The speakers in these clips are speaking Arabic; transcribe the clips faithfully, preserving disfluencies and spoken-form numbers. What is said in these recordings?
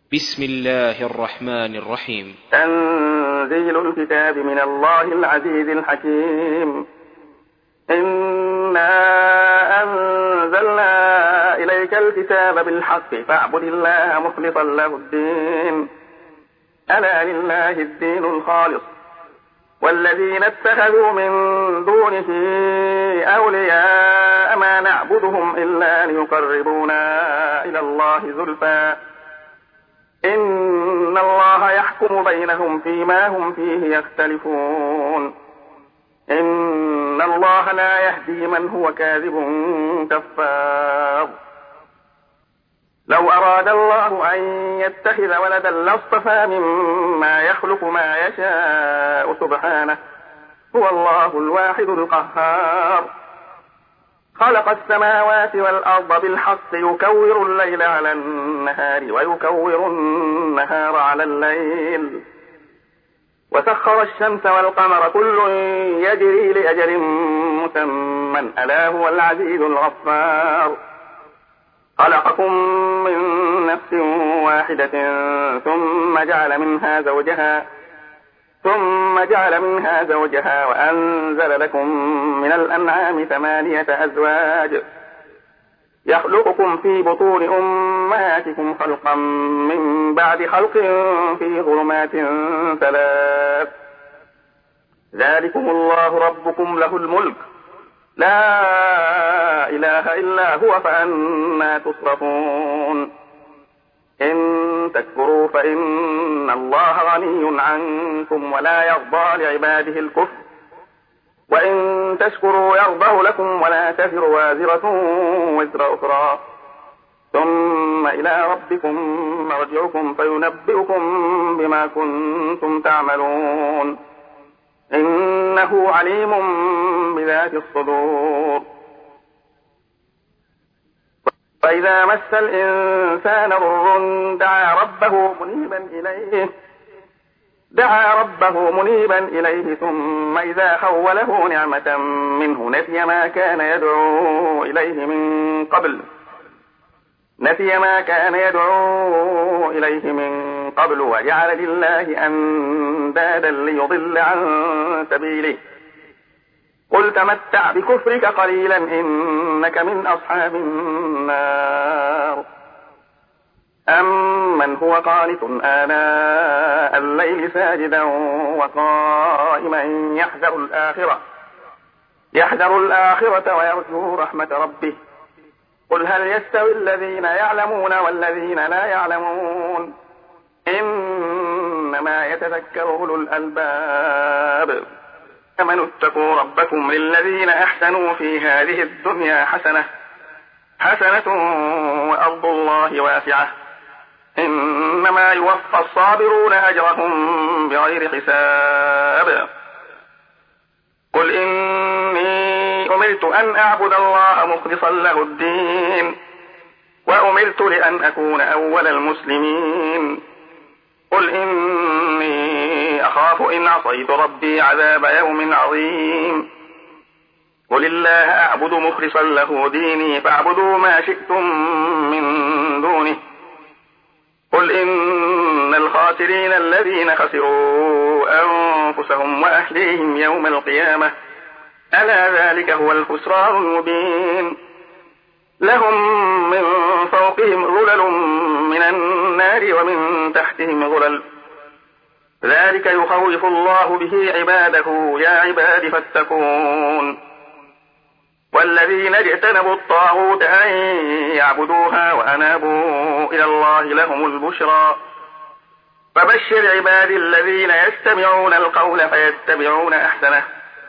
بسم الله الرحمن الرحيم. تنزيل الكتاب من الله العزيز الحكيم. إنا أنزلنا إليك الكتاب بالحق فاعبد الله مخلصا له الدين، ألا لله الدين الخالص، والذين اتخذوا من دونه أولياء ما نعبدهم إلا ليقربونا إلى الله زلفى إن الله يحكم بينهم فيما هم فيه يختلفون، إن الله لا يهدي من هو كاذب كفار. لو أراد الله أن يتخذ ولدا لاصطفى مما يخلق ما يشاء سبحانه، هو الله الواحد القهار. خلق السماوات والأرض بالحق يكور الليل على النهار ويكور النهار على الليل، وسخر الشمس والقمر كل يجري لأجل مسمى ألا هو العزيز الغفار. خلقكم من نفس واحدة ثم جعل منها زوجها ثم جعل منها زوجها وأنزل لكم من الأنعام ثمانية أزواج يخلقكم في بطون أمهاتكم خلقا من بعد خلق في ظلمات ثلاث، ذلكم الله ربكم له الملك لا إله إلا هو فأنى تصرفون. إن تكفروا فإن الله غني عنكم ولا يرضى لعباده الكفر، وإن تشكروا يرضه لكم ولا تزر وازرة وزر أخرى، ثم إلى ربكم مرجعكم فينبئكم بما كنتم تعملون، إنه عليم بذات الصدور. فإذا مس الإنسان ضر دعا ربه منيبا إليه دعا ربه منيبا إليه ثم إذا خوله نعمة منه نسي ما كان يدعو إليه من قبل نسي ما كان يدعو إليه من قبل وجعل لله أندادا ليضل عن سبيله. قل تمتع بكفرك قليلا إنك من أصحاب النار. أمن هو قانت آناء الليل ساجدا وقائما يحذر الآخرة يحذر الآخرة ويرجو رحمة ربه. قل هل يستوي الذين يعلمون والذين لا يعلمون، إنما يتذكر أولو الألباب. أمنوا اتقوا ربكم للذين أحسنوا في هذه الدنيا حسنة حسنة وأرض الله واسعة، إنما يوفى الصابرون أجرهم بغير حساب. قل إني أمرت أن أعبد الله مخلصا له الدين وأمرت لأن أكون أول المسلمين. قل إني أخاف إن عصيت ربي عذاب يوم عظيم. قل الله أعبد مخلصا له ديني فاعبدوا ما شئتم من دونه. قل إن الخاسرين الذين خسروا أنفسهم وأهليهم يوم القيامة ألا ذلك هو الخسران المبين. لهم من فوقهم ظلل من النار ومن تحتهم ظلل، ذلك يخوف الله به عباده يا عباد فاتقون. والذين اجتنبوا الطاغوت أن يعبدوها وأنابوا إلى الله لهم البشرى. فبشر عبادي الذين يستمعون القول فيتبعون أحسنه،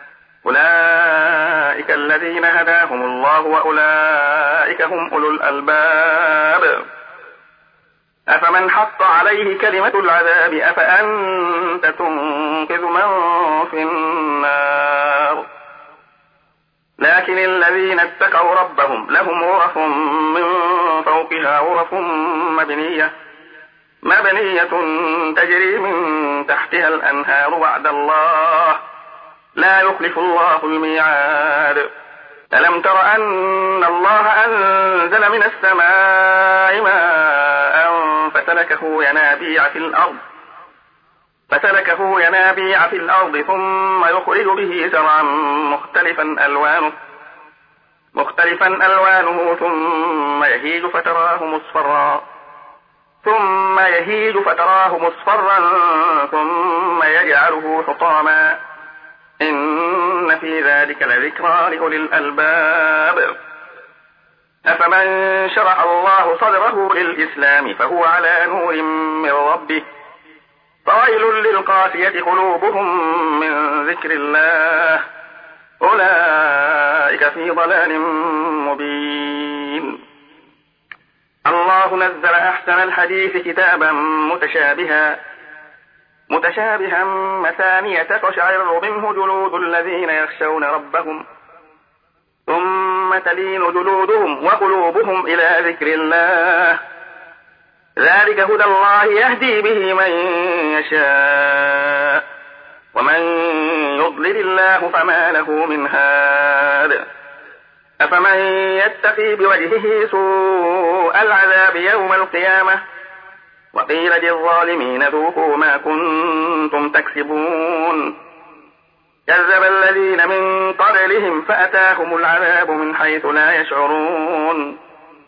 أولئك الذين هداهم الله وأولئك هم أولو الألباب. أفمن حق عليه كلمة العذاب أفأنت تنقذ من في النار. لكن الذين اتقوا ربهم لهم غرف من فوقها غرف مبنية مبنية تجري من تحتها الأنهار وعد الله لا يخلف الله الميعاد. ألم تر أن الله أنزل من السماء ماء فسلكه ينابيع في الأرض فسلكه ينابيع في الأرض ثم يخرج به زرعا مختلفا ألوانه مختلفا ألوانه ثم يهيج فتراه مصفرا ثم يهيج فتراه مصفرا ثم يجعله حطاما إن في ذلك لذكرى لأولي الألباب. أفمن شرح الله صدره للإسلام فهو على نور من ربه فويل للقاسية قلوبهم من ذكر الله أولئك في ضلال مبين. الله نزل أحسن الحديث كتابا متشابها متشابها مثانية تقشعر منه جلود الذين يخشون ربهم ثم تلين جلودهم وقلوبهم إلى ذكر الله ذلك هدى الله يهدي به من يشاء ومن يضلل الله فما له من هاد. أفمن يتقي بوجهه سوء العذاب يوم القيامة وقيل للظالمين ذوقوا ما كنتم تكسبون كذب الذين من قبلهم فأتاهم العذاب من حيث لا يشعرون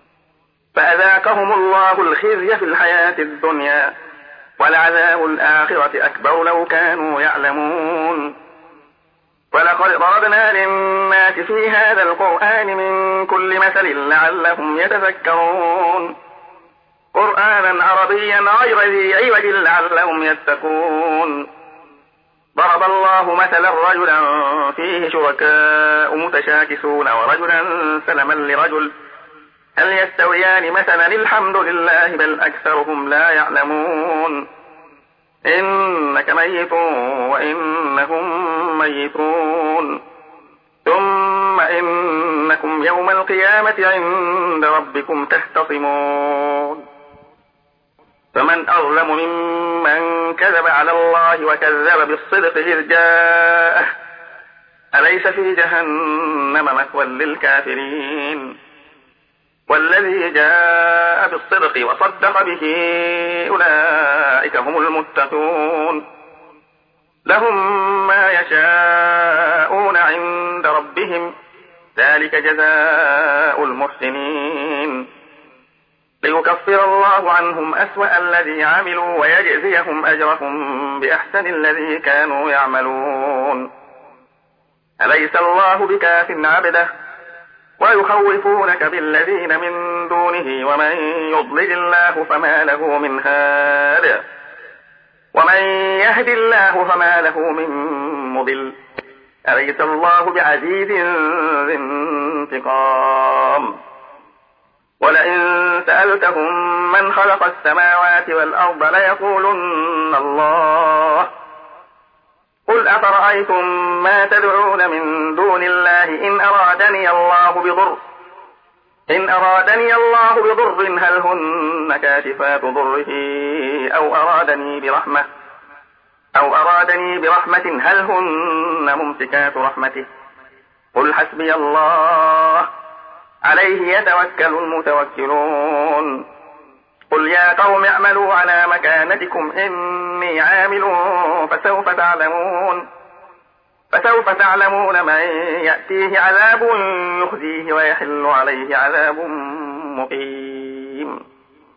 فأذاقهم الله الخزي في الحياة الدنيا ولعذاب الآخرة أكبر لو كانوا يعلمون. ولقد ضربنا للناس في هذا القرآن من كل مثل لعلهم يتذكرون قرآنا عربيا غير ذي عوج لعلهم يتقون. ضرب الله مثلا رجلا فيه شركاء متشاكسون ورجلا سلما لرجل هل يستويان مثلا الحمد لله بل أكثرهم لا يعلمون. إنك ميت وإنهم ميتون ثم إنكم يوم القيامة عند ربكم تختصمون. فمن أظلم ممن كذب على الله وكذب بالصدق إذ جاءه أليس في جهنم مثوى للكافرين. والذي جاء بالصدق وصدق به أولئك هم المتقون لهم ما يشاءون عند ربهم ذلك جزاء المحسنين ليكفر الله عنهم أسوأ الذي عملوا ويجزيهم أجرهم بأحسن الذي كانوا يعملون. أليس الله بكاف عبده ويخوفونك بالذين من دونه ومن يضلل الله فما له من هاد ومن يهد الله فما له من مضل أليس الله بعزيز ذي انتقام. ولئن سألتهم من خلق السماوات والأرض ليقولن الله قل أفرأيتم ما تدعون من دون الله إن أرادني الله بضر إن أرادني الله بضر هل هن كاشفات ضره أو أرادني برحمة أو أرادني برحمة هل هن ممسكات رحمته قل حسبي الله عليه يتوكل المتوكلون. قل يا قوم اعملوا على مكانتكم إني عامل فسوف تعلمون فسوف تعلمون من يأتيه عذاب يخزيه ويحل عليه عذاب مقيم.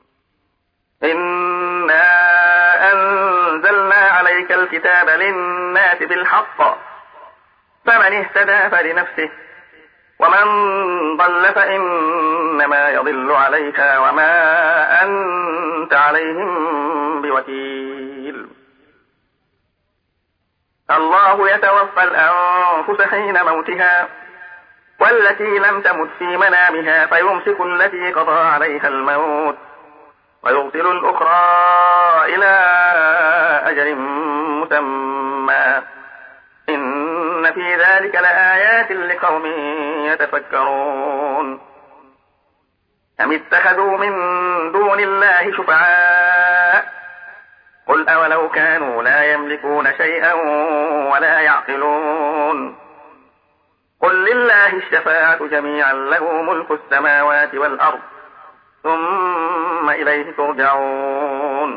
إنا أنزلنا عليك الكتاب للناس بالحق فمن اهتدى فلنفسه ومن ضل فإنما يضل عليها وما أنت عليهم بوكيل. الله يتوفى الأنفس حين موتها والتي لم تمت في منامها فيمسك التي قضى عليها الموت ويرسل الأخرى إلى أجل مسمى إن في ذلك لآيات لقوم يتفكرون. أم اتخذوا من دون الله شفعاء قل أولو كانوا لا يملكون شيئا ولا يعقلون قل لله الشفاعة جميعا له ملك السماوات والأرض ثم إليه ترجعون.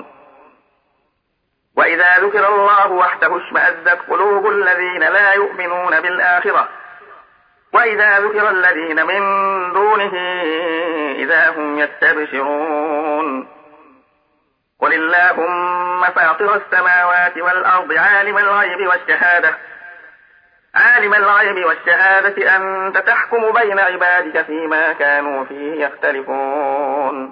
وإذا ذكر الله وحده اشمأزت قلوب الذين لا يؤمنون بالآخرة وإذا ذكر الذين من دونه إذا هم يستبشرون. قل اللهم فاطر السماوات والأرض عالم الغيب والشهادة عالم الغيب والشهادة أنت تحكم بين عبادك فيما كانوا فيه يختلفون.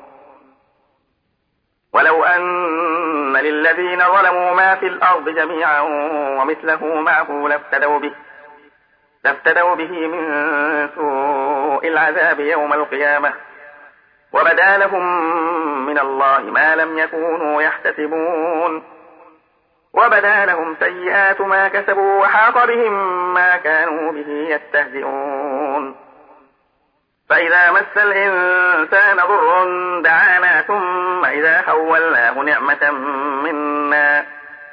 ولو أن للذين ظلموا ما في الأرض جميعا ومثله معه لافتدوا به لافتدوا به من سوء العذاب يوم القيامة وبدا لهم من الله ما لم يكونوا يحتسبون. وبدا لهم سيئات ما كسبوا وحاق بهم ما كانوا به يستهزئون. فإذا مس الإنسان ضر دعانا ثم إذا خولناه نعمة منا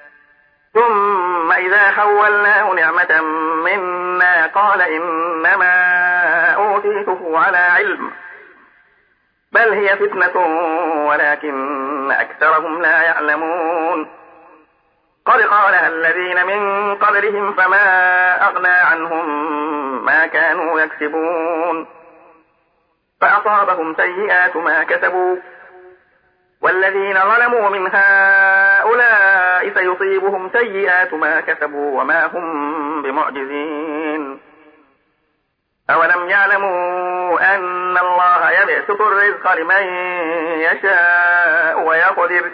ثم إذا خولناه نعمة منا قال إنما أوتيته على علم بل هي فتنة ولكن أكثرهم لا يعلمون. قد قالها الذين من قبلهم فما أغنى عنهم ما كانوا يكسبون فأصابهم سيئات ما كسبوا والذين ظلموا من هؤلاء سيصيبهم سيئات ما كسبوا وما هم بمعجزين. أولم يعلموا أن الله يبسط الرزق لمن يشاء ويقدر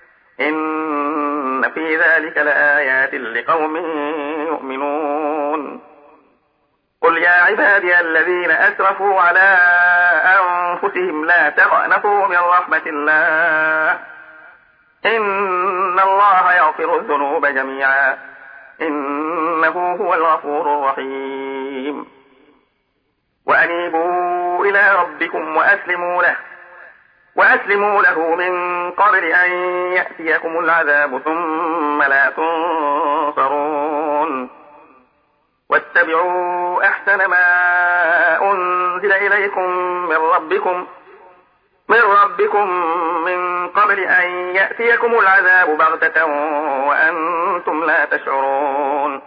إن في ذلك لآيات لقوم يؤمنون. قل يا عبادي الذين أسرفوا على أنفسهم لا تقنطوا من رحمة الله إن الله يغفر الذنوب جميعا إنه هو الغفور الرحيم. وأنيبوا إلى ربكم وأسلموا له وأسلموا له من قبل أن يأتيكم العذاب ثم لا تنصرون. واتبعوا أحسن ما أنزل إليكم من ربكم من ربكم من قبل أن يأتيكم العذاب بغتة وأنتم لا تشعرون.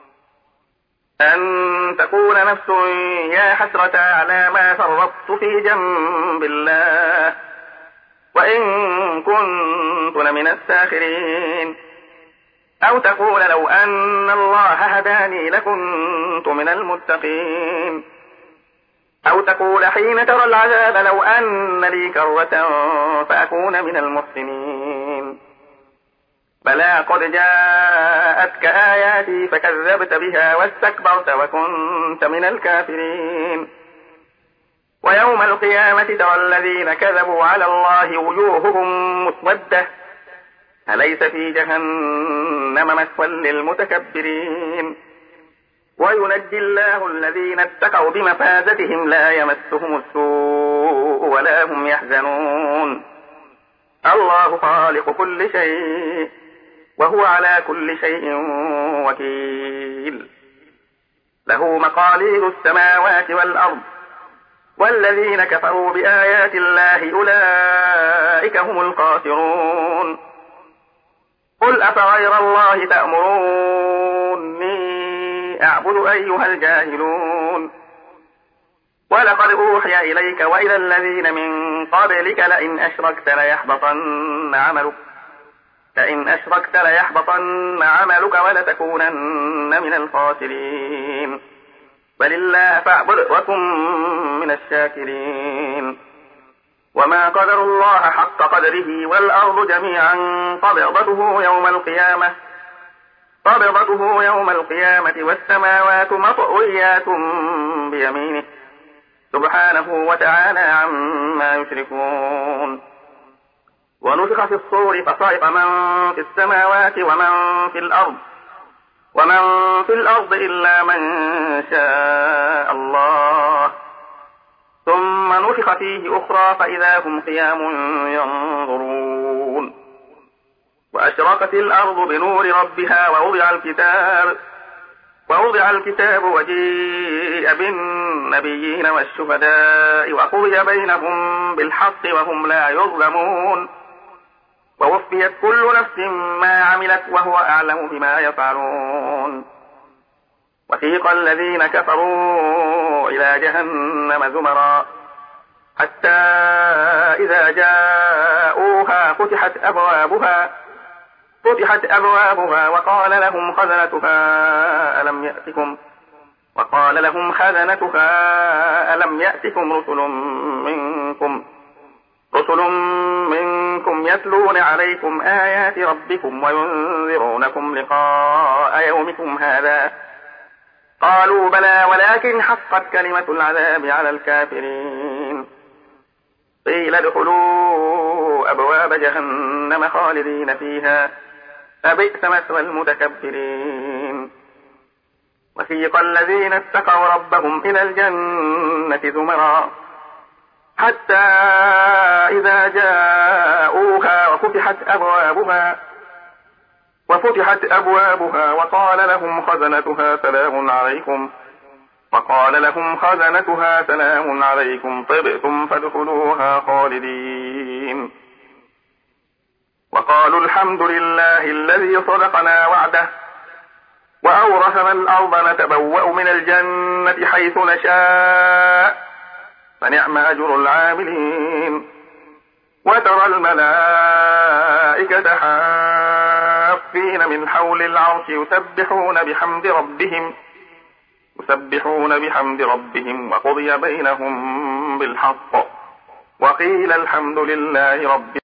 أن تقول نفس يا حسرة على ما فرطت في جنب الله وإن كنت لمن الساخرين. أو تقول لو أن الله هداني لكنت من المتقين. أو تقول حين ترى العذاب لو أن لي كرة فأكون من المحسنين. بلى قد جاءتك آياتي فكذبت بها واستكبرت وكنت من الكافرين. ويوم القيامة ترى الذين كذبوا على الله وجوههم مسودة أليس في جهنم مثوى للمتكبرين. وينجي الله الذين اتقوا بمفازتهم لا يمسهم السوء ولا هم يحزنون. الله خالق كل شيء وهو على كل شيء وكيل. له مقاليد السماوات والأرض والذين كفروا بآيات الله أولئك هم الخاسرون. قل أفغير الله تأمروني أعبد أيها الجاهلون. ولقد أوحي إليك وإلى الذين من قبلك لئن أشركت ليحبطن عملك لئن أشركت ليحبطن عملك ولتكونن من الخاسرين. بل الله فاعبد وكن من الشاكرين. وما قدر الله حق قدره والأرض جميعا قبضته يوم القيامة قبضته يوم القيامة والسماوات مطويات بيمينه سبحانه وتعالى عما يشركون. ونفخ في الصور فصعق من في السماوات ومن في الأرض ومن في الأرض إلا من شاء الله ثم نفخ فيه أخرى فإذا هم قيام ينظرون. وأشرقت الأرض بنور ربها ووضع الكتاب ووضع الكتاب وجيء بالنبيين والشهداء وقضي بينهم بالحق وهم لا يظلمون ووفيت كل نفس ما عملت وهو أعلم بما يفعلون. وسيق الذين كفروا إلى جهنم زمرا حتى إذا جاءوها فتحت أبوابها فتحت أبوابها وقال لهم خزنتها ألم يأتكم وقال لهم خزنتها ألم يأتكم رسل منكم رسل منكم يتلون عليكم آيات ربكم وينذرونكم لقاء يومكم هذا قالوا بلى ولكن حقت كلمة العذاب على الكافرين. قيل ادخلوا أبواب جهنم خالدين فيها فبئس مثوى المتكبرين. وسيق الذين اتقوا ربهم إلى الجنة زمرا حتى إذا جاءوها وفتحت أبوابها وفتحت أبوابها وقال لهم خزنتها سلام عليكم وقال لهم خزنتها سلام عليكم طبتم فادخلوها خالدين. وقالوا الحمد لله الذي صدقنا وعده وأورثنا الأرض نتبوأ من الجنة حيث نشاء فنعم أجر العاملين. وترى الملائكة حافين من حول العرش يسبحون بحمد ربهم يسبحون بحمد ربهم وقضي بينهم بالحق وقيل الحمد لله رب